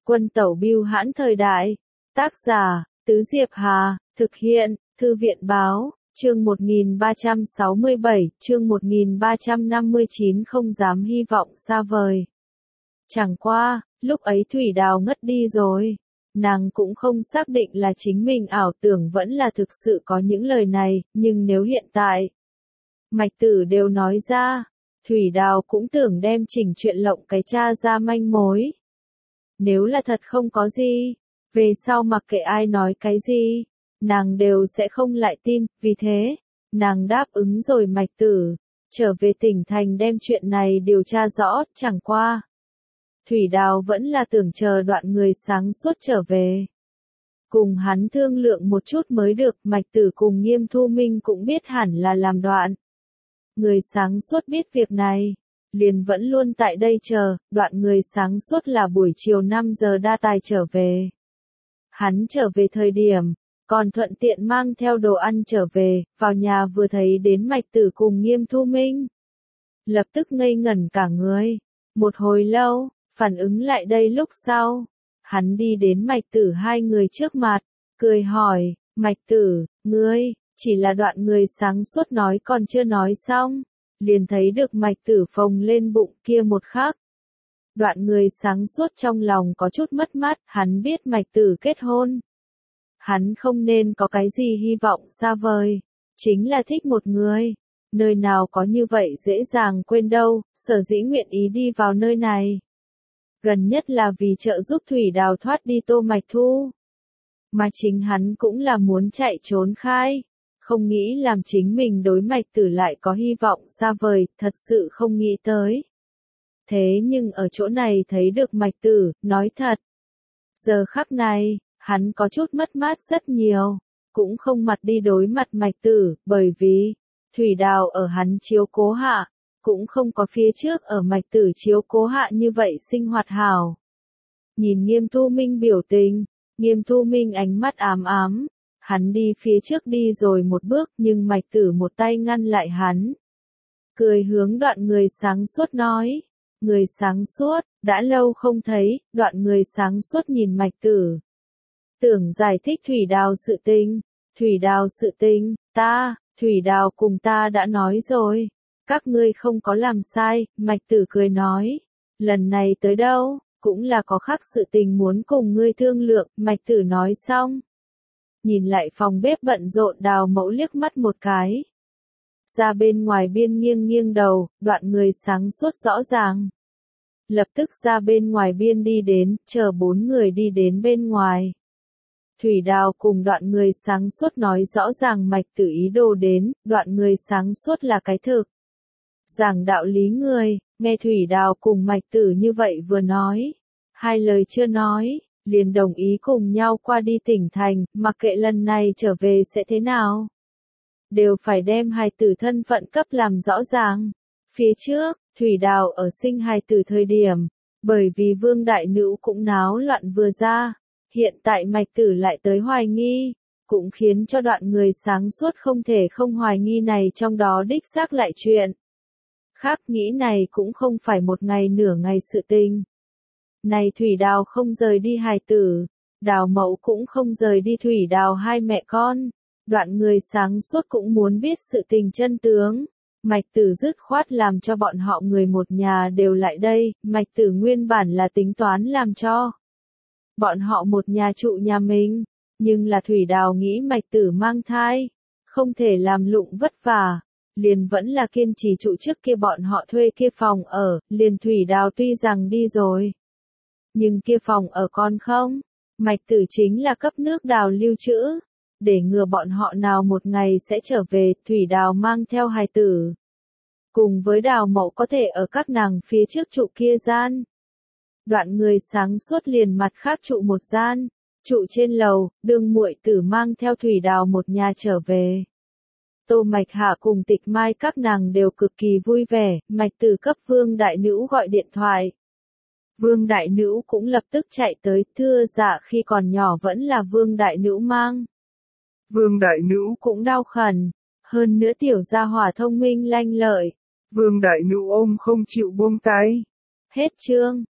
Quân tẩu bưu hãn thời đại. Tác giả, Tứ Diệp Hà, thực hiện, Thư viện báo, chương 1367, chương 1359 không dám hy vọng xa vời. Chẳng qua, lúc ấy Thủy Đào ngất đi rồi. Nàng cũng không xác định là chính mình ảo tưởng vẫn là thực sự có những lời này, nhưng nếu hiện tại, Mạch Tử đều nói ra, Thủy Đào cũng tưởng đem chỉnh chuyện lộng cái cha ra manh mối. Nếu là thật không có gì, về sau mặc kệ ai nói cái gì, nàng đều sẽ không lại tin, vì thế, nàng đáp ứng rồi Mạch Tử, trở về tỉnh thành đem chuyện này điều tra rõ, chẳng qua. Thủy Đào vẫn là tưởng chờ đoạn người sáng suốt trở về. Cùng hắn thương lượng một chút mới được, Mạch Tử cùng Nghiêm Thu Minh cũng biết hẳn là làm đoạn. Người sáng suốt biết việc này, liền vẫn luôn tại đây chờ, đoạn người sáng suốt là buổi chiều 5 giờ đa tài trở về. Hắn trở về thời điểm, còn thuận tiện mang theo đồ ăn trở về, vào nhà vừa thấy đến Mạch Tử cùng Nghiêm Thu Minh. Lập tức ngây ngẩn cả người, một hồi lâu, phản ứng lại đây lúc sau, hắn đi đến Mạch Tử hai người trước mặt, cười hỏi, Mạch Tử, ngươi, chỉ là đoạn người sáng suốt nói còn chưa nói xong, liền thấy được Mạch Tử phồng lên bụng kia một khắc. Đoạn người sáng suốt trong lòng có chút mất mát, hắn biết Mạch Tử kết hôn. Hắn không nên có cái gì hy vọng xa vời, chính là thích một người, nơi nào có như vậy dễ dàng quên đâu, sở dĩ nguyện ý đi vào nơi này. Gần nhất là vì trợ giúp Thủy Đào thoát đi Tô Mạch Thu. Mà chính hắn cũng là muốn chạy trốn khai, không nghĩ làm chính mình đối Mạch Tử lại có hy vọng xa vời, thật sự không nghĩ tới. Thế nhưng ở chỗ này thấy được Mạch Tử, nói thật. Giờ khắc này, hắn có chút mất mát rất nhiều, cũng không mặt đi đối mặt Mạch Tử, bởi vì, Thủy Đào ở hắn chiếu cố hạ, cũng không có phía trước ở Mạch Tử chiếu cố hạ như vậy sinh hoạt hảo. Nhìn Nghiêm Thu Minh biểu tình, Nghiêm Thu Minh ánh mắt ám ám, hắn đi phía trước đi rồi một bước nhưng Mạch Tử một tay ngăn lại hắn. Cười hướng đoạn người sáng suốt nói, người sáng suốt, đã lâu không thấy, đoạn người sáng suốt nhìn Mạch Tử. Tưởng giải thích Thủy Đào sự tình, Thủy Đào sự tình, Thủy Đào cùng ta đã nói rồi, các ngươi không có làm sai, Mạch Tử cười nói, lần này tới đâu, cũng là có khác sự tình muốn cùng ngươi thương lượng, Mạch Tử nói xong. Nhìn lại phòng bếp bận rộn Đào Mẫu liếc mắt một cái. Ra bên ngoài biên nghiêng nghiêng đầu, đoạn người sáng suốt rõ ràng. Lập tức ra bên ngoài biên đi đến, chờ 4 người đi đến bên ngoài. Thủy Đào cùng đoạn người sáng suốt nói rõ ràng Mạch Tử ý đồ đến, đoạn người sáng suốt là cái thực. Giảng đạo lý người, nghe Thủy Đào cùng Mạch Tử như vậy vừa nói. Hai lời chưa nói, liền đồng ý cùng nhau qua đi tỉnh thành, mặc kệ lần này trở về sẽ thế nào. Đều phải đem hài tử thân phận cấp làm rõ ràng. Phía trước, Thủy Đào ở sinh hài tử thời điểm, bởi vì Vương Đại Nữ cũng náo loạn vừa ra, hiện tại Mạch Tử lại tới hoài nghi, cũng khiến cho đoạn người sáng suốt không thể không hoài nghi này trong đó đích xác lại chuyện. Khác nghĩ này cũng không phải một ngày nửa ngày sự tình. Này Thủy Đào không rời đi hài tử, Đào Mẫu cũng không rời đi Thủy Đào hai mẹ con, đoạn người sáng suốt cũng muốn biết sự tình chân tướng. Mạch Tử dứt khoát làm cho bọn họ người một nhà đều lại đây, Mạch Tử nguyên bản là tính toán làm cho bọn họ một nhà trụ nhà mình, nhưng là Thủy Đào nghĩ Mạch Tử mang thai, không thể làm lụng vất vả, liền vẫn là kiên trì trụ trước kia bọn họ thuê kia phòng ở, liền Thủy Đào tuy rằng đi rồi, nhưng kia phòng ở còn không, Mạch Tử chính là cấp nước Đào lưu trữ, để ngừa bọn họ nào một ngày sẽ trở về, Thủy Đào mang theo hài tử. Cùng với Đào Mẫu có thể ở các nàng phía trước trụ kia gian. Đoạn người sáng suốt liền mặt khác trụ một gian, trụ trên lầu, đương muội tử mang theo Thủy Đào một nhà trở về. Tô Mạch Hạ cùng Tịch Mai các nàng đều cực kỳ vui vẻ, Mạch Tử cấp Vương Đại Nữ gọi điện thoại. Vương Đại Nữ cũng lập tức chạy tới, thưa dạ khi còn nhỏ vẫn là Vương Đại Nữ mang. Vương Đại Nữ cũng đau khẩn, hơn nữa tiểu gia hỏa thông minh lanh lợi. Vương Đại Nữ ôm không chịu buông tay. Hết chương.